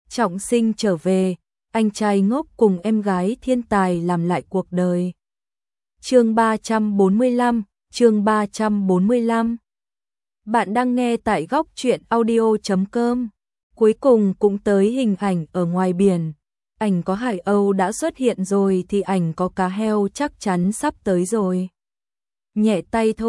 trọng sinh trở về, anh trai ngốc cùng em gái thiên tài làm lại cuộc đời. Chương 345, chương 345. Bạn đang nghe tại góc truyện audio.com. Cuối cùng cũng tới hình ảnh ở ngoài biển. Ảnh có hải âu đã xuất hiện rồi thì ảnh có cá heo chắc chắn sắp tới rồi. Nhẹ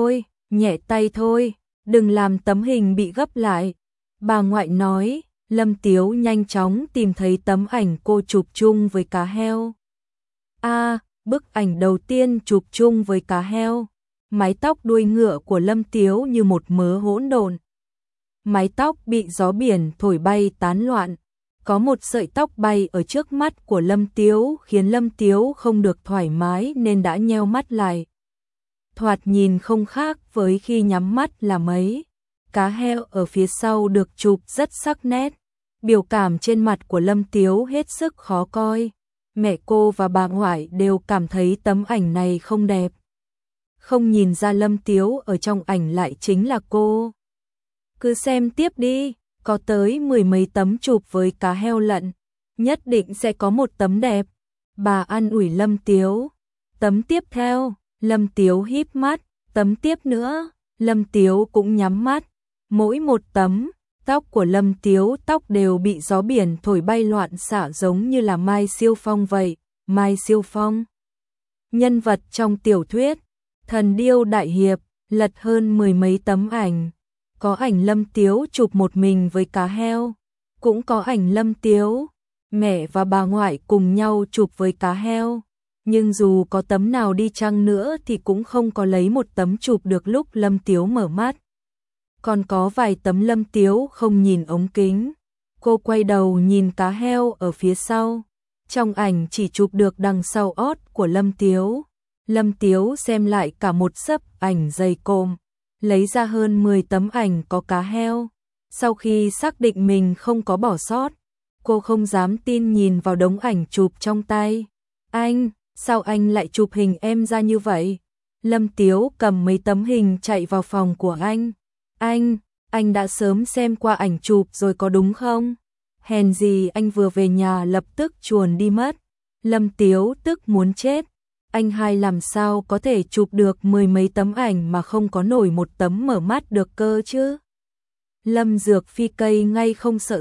tay thôi, đừng làm tấm hình bị gấp lại. Bà ngoại nói, Lâm Tiếu nhanh chóng tìm thấy tấm ảnh cô chụp chung với cá heo. Bức ảnh đầu tiên chụp chung với cá heo. Mái tóc đuôi ngựa của Lâm Tiếu như một mớ hỗn độn. Mái tóc bị gió biển thổi bay tán loạn. Có một sợi tóc bay ở trước mắt của Lâm Tiếu khiến Lâm Tiếu không được thoải mái nên đã nheo mắt lại. Thoạt nhìn không khác với khi nhắm mắt là mấy. Cá heo ở phía sau được chụp rất sắc nét. Biểu cảm trên mặt của Lâm Tiếu hết sức khó coi. Mẹ cô và bà ngoại đều cảm thấy tấm ảnh này không đẹp. Không nhìn ra Lâm Tiếu ở trong ảnh lại chính là cô. Cứ xem tiếp đi, có tới 10 mấy tấm chụp với cá heo lận, nhất định sẽ có một tấm đẹp. Bà an ủi Lâm Tiếu. Tấm tiếp theo, Lâm Tiếu híp mắt, tấm tiếp nữa, Lâm Tiếu cũng nhắm mắt. Mỗi một tấm, tóc của Lâm Tiếu tóc đều bị gió biển thổi bay loạn xạ giống như là Mai Siêu Phong vậy. Mai Siêu Phong, nhân vật trong tiểu thuyết Thần Điêu Đại Hiệp, lật hơn 10 mấy tấm ảnh. Có ảnh Lâm Tiếu chụp một mình với cá heo, cũng có ảnh Lâm Tiếu, mẹ và bà ngoại cùng nhau chụp với cá heo. Nhưng dù có tấm nào đi chăng nữa thì cũng không có lấy một tấm chụp được lúc Lâm Tiếu mở mắt. Còn có vài tấm Lâm Tiếu không nhìn ống kính. Cô quay đầu nhìn cá heo ở phía sau. Trong ảnh chỉ chụp được đằng sau ót của Lâm Tiếu. Lâm Tiếu xem lại cả một xấp ảnh dày cộm, lấy ra hơn 10 tấm ảnh có cá heo. Sau khi xác định mình không có bỏ sót, cô không dám tin nhìn vào đống ảnh chụp trong tay. Anh, sao anh lại chụp hình em ra như vậy? Lâm Tiếu cầm mấy tấm hình chạy vào phòng của anh. Anh đã sớm xem qua ảnh chụp rồi có đúng không? Hèn gì anh vừa về nhà lập tức chuồn đi mất. Lâm Tiếu tức muốn chết. Anh hai làm sao có thể chụp được 10 mấy tấm ảnh mà không có nổi một tấm mở mắt được cơ chứ? Lâm Dược Phi cây ngay không sợ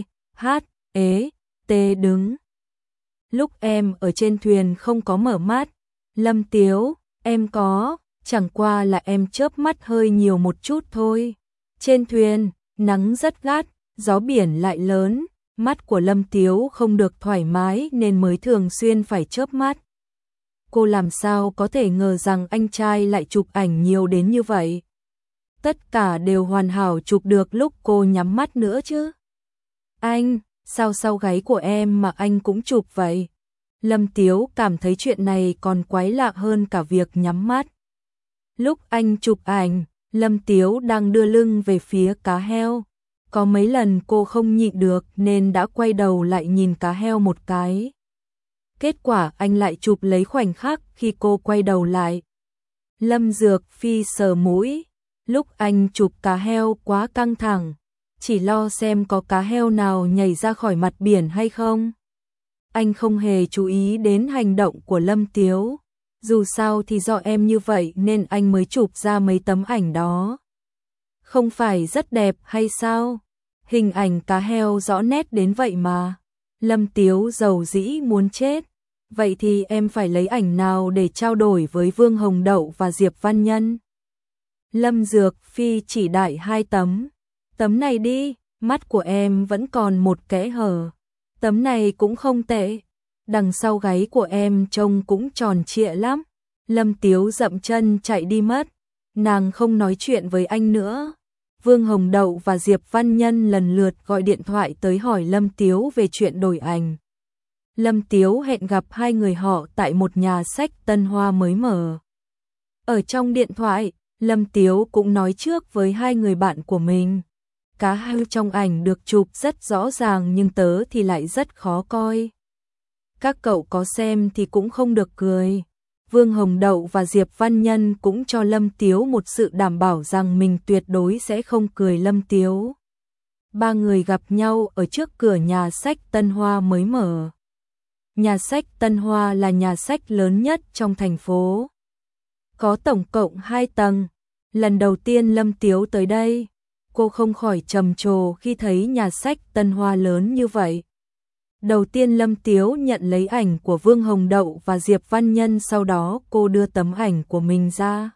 CHT đứng. Lúc em ở trên thuyền không có mở mắt. Lâm Tiếu, em có, chẳng qua là em chớp mắt hơi nhiều một chút thôi. Trên thuyền, nắng rất gắt, gió biển lại lớn, mắt của Lâm Tiếu không được thoải mái nên mới thường xuyên phải chớp mắt. Cô làm sao có thể ngờ rằng anh trai lại chụp ảnh nhiều đến như vậy. Tất cả đều hoàn hảo chụp được lúc cô nhắm mắt nữa chứ. Anh, sao sau gáy của em mà anh cũng chụp vậy? Lâm Tiếu cảm thấy chuyện này còn quái lạ hơn cả việc nhắm mắt. Lúc anh chụp ảnh, Lâm Tiếu đang đưa lưng về phía cá heo. Có mấy lần cô không nhịn được nên đã quay đầu lại nhìn cá heo một cái. Kết quả anh lại chụp lấy khoảnh khắc khi cô quay đầu lại. Lâm Dược Phi sờ mũi. Lúc anh chụp cá heo quá căng thẳng, chỉ lo xem có cá heo nào nhảy ra khỏi mặt biển hay không. Anh không hề chú ý đến hành động của Lâm Tiếu. Dù sao thì do em như vậy nên anh mới chụp ra mấy tấm ảnh đó. Không phải rất đẹp hay sao? Hình ảnh cá heo rõ nét đến vậy mà. Lâm Tiếu giàu dĩ muốn chết. Vậy thì em phải lấy ảnh nào để trao đổi với Vương Hồng Đậu và Diệp Văn Nhân? Lâm Dược Phi chỉ đại 2 tấm. Tấm này đi, mắt của em vẫn còn một kẽ hở. Tấm này cũng không tệ. Đằng sau gáy của em trông cũng tròn trịa lắm. Lâm Tiếu dậm chân chạy đi mất. Nàng không nói chuyện với anh nữa. Vương Hồng Đậu và Diệp Văn Nhân lần lượt gọi điện thoại tới hỏi Lâm Tiếu về chuyện đổi ảnh. Lâm Tiếu hẹn gặp hai người họ tại một nhà sách Tân Hoa mới mở. Ở trong điện thoại, Lâm Tiếu cũng nói trước với hai người bạn của mình. Cá heo trong ảnh được chụp rất rõ ràng nhưng tớ thì lại rất khó coi. Các cậu có xem thì cũng không được cười. Vương Hồng Đậu và Diệp Văn Nhân cũng cho Lâm Tiếu một sự đảm bảo rằng mình tuyệt đối sẽ không cười Lâm Tiếu. ba người gặp nhau ở trước cửa nhà sách Tân Hoa mới mở. Nhà sách Tân Hoa là nhà sách lớn nhất trong thành phố. Có tổng cộng 2 tầng. Lần đầu tiên Lâm Tiếu tới đây, cô không khỏi trầm trồ khi thấy nhà sách Tân Hoa lớn như vậy. Đầu tiên Lâm Tiếu nhận lấy ảnh của Vương Hồng Đậu và Diệp Văn Nhân, sau đó cô đưa tấm ảnh của mình ra.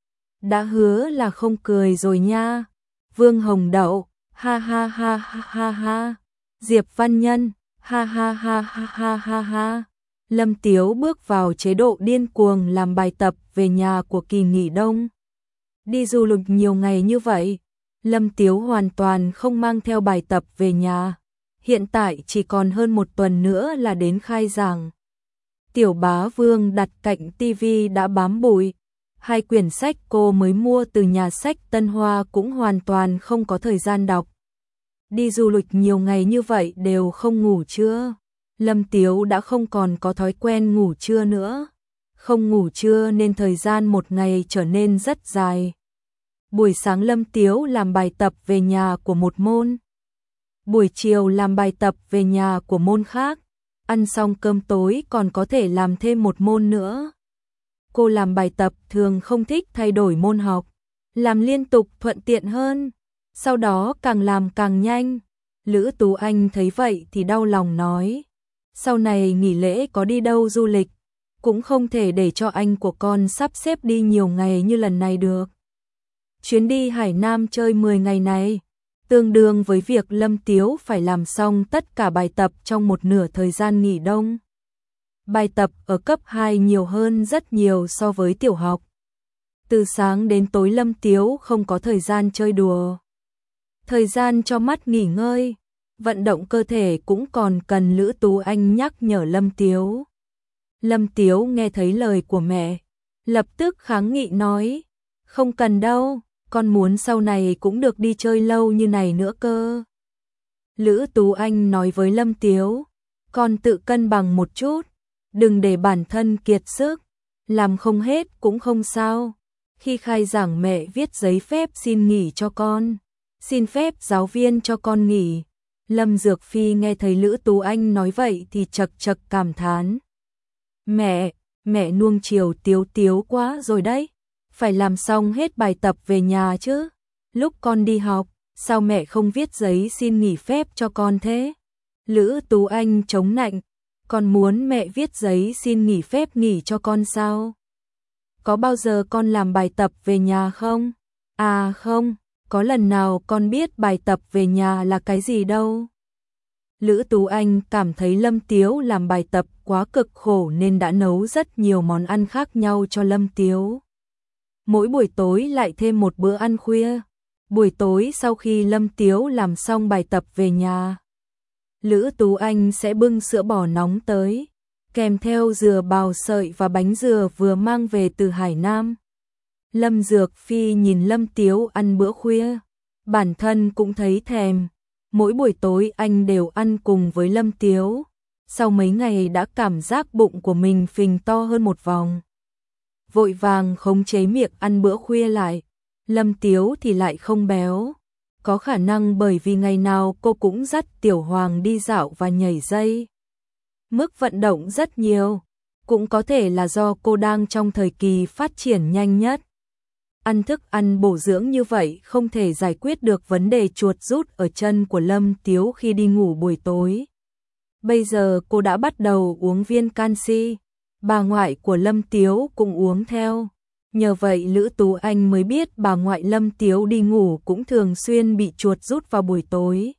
Đã hứa là không cười rồi nha. Vương Hồng Đậu, ha ha ha ha ha ha. Diệp Văn Nhân, ha ha ha ha ha ha ha. Lâm Tiếu bước vào chế độ điên cuồng làm bài tập về nhà của kỳ nghỉ đông. Đi du lịch nhiều ngày như vậy, Lâm Tiếu hoàn toàn không mang theo bài tập về nhà. Hiện tại chỉ còn hơn 1 tuần nữa là đến khai giảng. Tiểu Bá Vương đặt cạnh tivi đã bám bụi. 2 quyển sách cô mới mua từ nhà sách Tân Hoa cũng hoàn toàn không có thời gian đọc. Đi du lịch nhiều ngày như vậy đều không ngủ trưa. Lâm Tiếu đã không còn có thói quen ngủ trưa nữa. Không ngủ trưa nên thời gian một ngày trở nên rất dài. Buổi sáng Lâm Tiếu làm bài tập về nhà của một môn. Buổi chiều làm bài tập về nhà của môn khác. Ăn xong cơm tối còn có thể làm thêm một môn nữa. Cô làm bài tập thường không thích thay đổi môn học. Làm liên tục thuận tiện hơn. Sau đó càng làm càng nhanh. Lữ Tú Anh thấy vậy thì đau lòng nói. Sau này nghỉ lễ có đi đâu du lịch, cũng không thể để cho anh của con sắp xếp đi nhiều ngày như lần này được. Chuyến đi Hải Nam chơi 10 ngày này, tương đương với việc Lâm Tiếu phải làm xong tất cả bài tập trong một nửa thời gian nghỉ đông. Bài tập ở cấp 2 nhiều hơn rất nhiều so với tiểu học. Từ sáng đến tối Lâm Tiếu không có thời gian chơi đùa. Thời gian cho mắt nghỉ ngơi, vận động cơ thể cũng còn cần Lữ Tú Anh nhắc nhở Lâm Tiếu. Lâm Tiếu nghe thấy lời của mẹ, lập tức kháng nghị nói, không cần đâu, con muốn sau này cũng được đi chơi lâu như này nữa cơ. Lữ Tú Anh nói với Lâm Tiếu, con tự cân bằng một chút, đừng để bản thân kiệt sức, làm không hết cũng không sao. Khi khai giảng mẹ viết giấy phép xin nghỉ cho con, xin phép giáo viên cho con nghỉ. Lâm Dược Phi nghe thấy Lữ Tú Anh nói vậy thì chật chật cảm thán. Mẹ nuông chiều Tiếu Tiếu quá rồi đấy, phải làm xong hết bài tập về nhà chứ. Lúc con đi học, sao mẹ không viết giấy xin nghỉ phép cho con thế? Lữ Tú Anh chống nạnh, con muốn mẹ viết giấy xin nghỉ phép nghỉ cho con sao? Có bao giờ con làm bài tập về nhà không? À không, có lần nào con biết bài tập về nhà là cái gì đâu. Lữ Tú Anh cảm thấy Lâm Tiếu làm bài tập quá cực khổ nên đã nấu rất nhiều món ăn khác nhau cho Lâm Tiếu. Mỗi buổi tối lại thêm một bữa ăn khuya. Buổi tối sau khi Lâm Tiếu làm xong bài tập về nhà, Lữ Tú Anh sẽ bưng sữa bò nóng tới, kèm theo dừa bào sợi và bánh dừa vừa mang về từ Hải Nam. Lâm Dược Phi nhìn Lâm Tiếu ăn bữa khuya, bản thân cũng thấy thèm. Mỗi buổi tối anh đều ăn cùng với Lâm Tiếu. Sau mấy ngày đã cảm giác bụng của mình phình to hơn một vòng. Vội vàng khống chế miệng ăn bữa khuya lại. Lâm Tiếu thì lại không béo. Có khả năng bởi vì ngày nào cô cũng dắt Tiểu Hoàng đi dạo và nhảy dây. Mức vận động rất nhiều. Cũng có thể là do cô đang trong thời kỳ phát triển nhanh nhất. Ăn thức ăn bổ dưỡng như vậy không thể giải quyết được vấn đề chuột rút ở chân của Lâm Tiếu khi đi ngủ buổi tối. Bây giờ cô đã bắt đầu uống viên canxi, bà ngoại của Lâm Tiếu cũng uống theo. Nhờ vậy Lữ Tú Anh mới biết bà ngoại Lâm Tiếu đi ngủ cũng thường xuyên bị chuột rút vào buổi tối.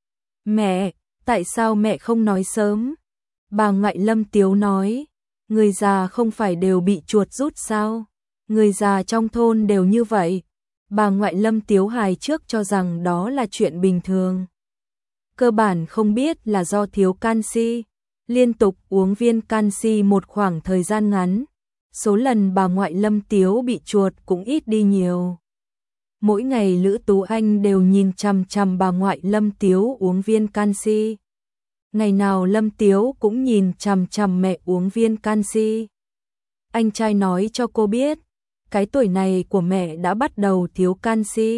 Mẹ, tại sao mẹ không nói sớm? Bà ngoại Lâm Tiếu nói, người già không phải đều bị chuột rút sao? Người già trong thôn đều như vậy. Bà ngoại Lâm Tiếu hài trước cho rằng đó là chuyện bình thường. Cơ bản không biết là do thiếu canxi. Liên tục uống viên canxi một khoảng thời gian ngắn, số lần bà ngoại Lâm Tiếu bị chuột cũng ít đi nhiều. Mỗi ngày Lữ Tú Anh đều nhìn chằm chằm bà ngoại Lâm Tiếu uống viên canxi. Ngày nào Lâm Tiếu cũng nhìn chằm chằm mẹ uống viên canxi. Anh trai nói cho cô biết, cái tuổi này của mẹ đã bắt đầu thiếu canxi.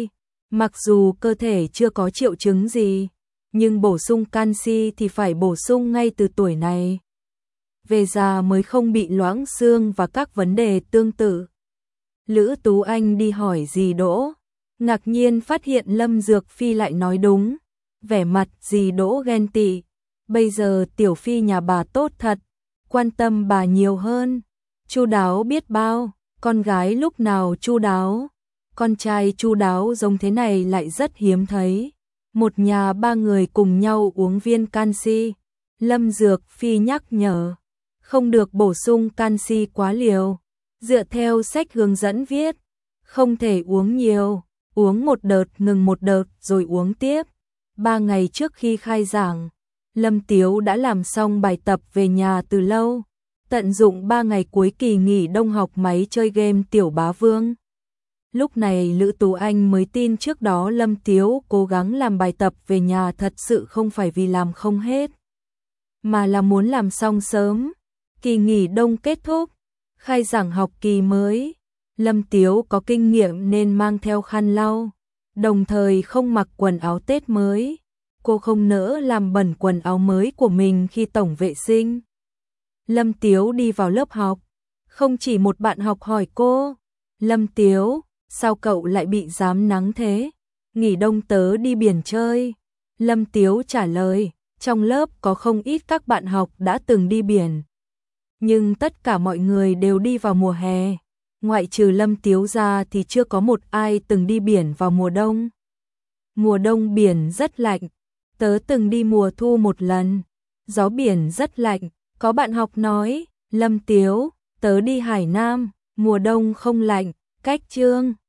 Mặc dù cơ thể chưa có triệu chứng gì, nhưng bổ sung canxi thì phải bổ sung ngay từ tuổi này. Về già mới không bị loãng xương và các vấn đề tương tự. Lữ Tú Anh đi hỏi dì Đỗ, ngạc nhiên phát hiện Lâm Dược Phi lại nói đúng. Vẻ mặt dì Đỗ ghen tị. Bây giờ tiểu phi nhà bà tốt thật, quan tâm bà nhiều hơn, chu đáo biết bao. Con gái lúc nào chu đáo, con trai chu đáo giống thế này lại rất hiếm thấy. Một nhà ba người cùng nhau uống viên canxi. Lâm Dược Phi nhắc nhở, không được bổ sung canxi quá liều. Dựa theo sách hướng dẫn viết, không thể uống nhiều, uống một đợt ngừng một đợt rồi uống tiếp. 3 ngày trước khi khai giảng, Lâm Tiếu đã làm xong bài tập về nhà từ lâu, tận dụng 3 ngày cuối kỳ nghỉ đông học máy chơi game Tiểu Bá Vương. Lúc này Lữ Tú Anh mới tin trước đó Lâm Tiếu cố gắng làm bài tập về nhà thật sự không phải vì làm không hết, mà là muốn làm xong sớm. Kỳ nghỉ đông kết thúc, khai giảng học kỳ mới, Lâm Tiếu có kinh nghiệm nên mang theo khăn lau, đồng thời không mặc quần áo Tết mới. Cô không nỡ làm bẩn quần áo mới của mình khi tổng vệ sinh. Lâm Tiếu đi vào lớp học, không chỉ một bạn học hỏi cô, Lâm Tiếu, sao cậu lại bị rám nắng thế? Nghỉ đông tớ đi biển chơi. Lâm Tiếu trả lời, trong lớp có không ít các bạn học đã từng đi biển, nhưng tất cả mọi người đều đi vào mùa hè. Ngoại trừ Lâm Tiếu ra thì chưa có một ai từng đi biển vào mùa đông. Mùa đông biển rất lạnh, tớ từng đi mùa thu một lần, gió biển rất lạnh. Có bạn học nói, Lâm Tiếu, tớ đi Hải Nam, mùa đông không lạnh, cách Chương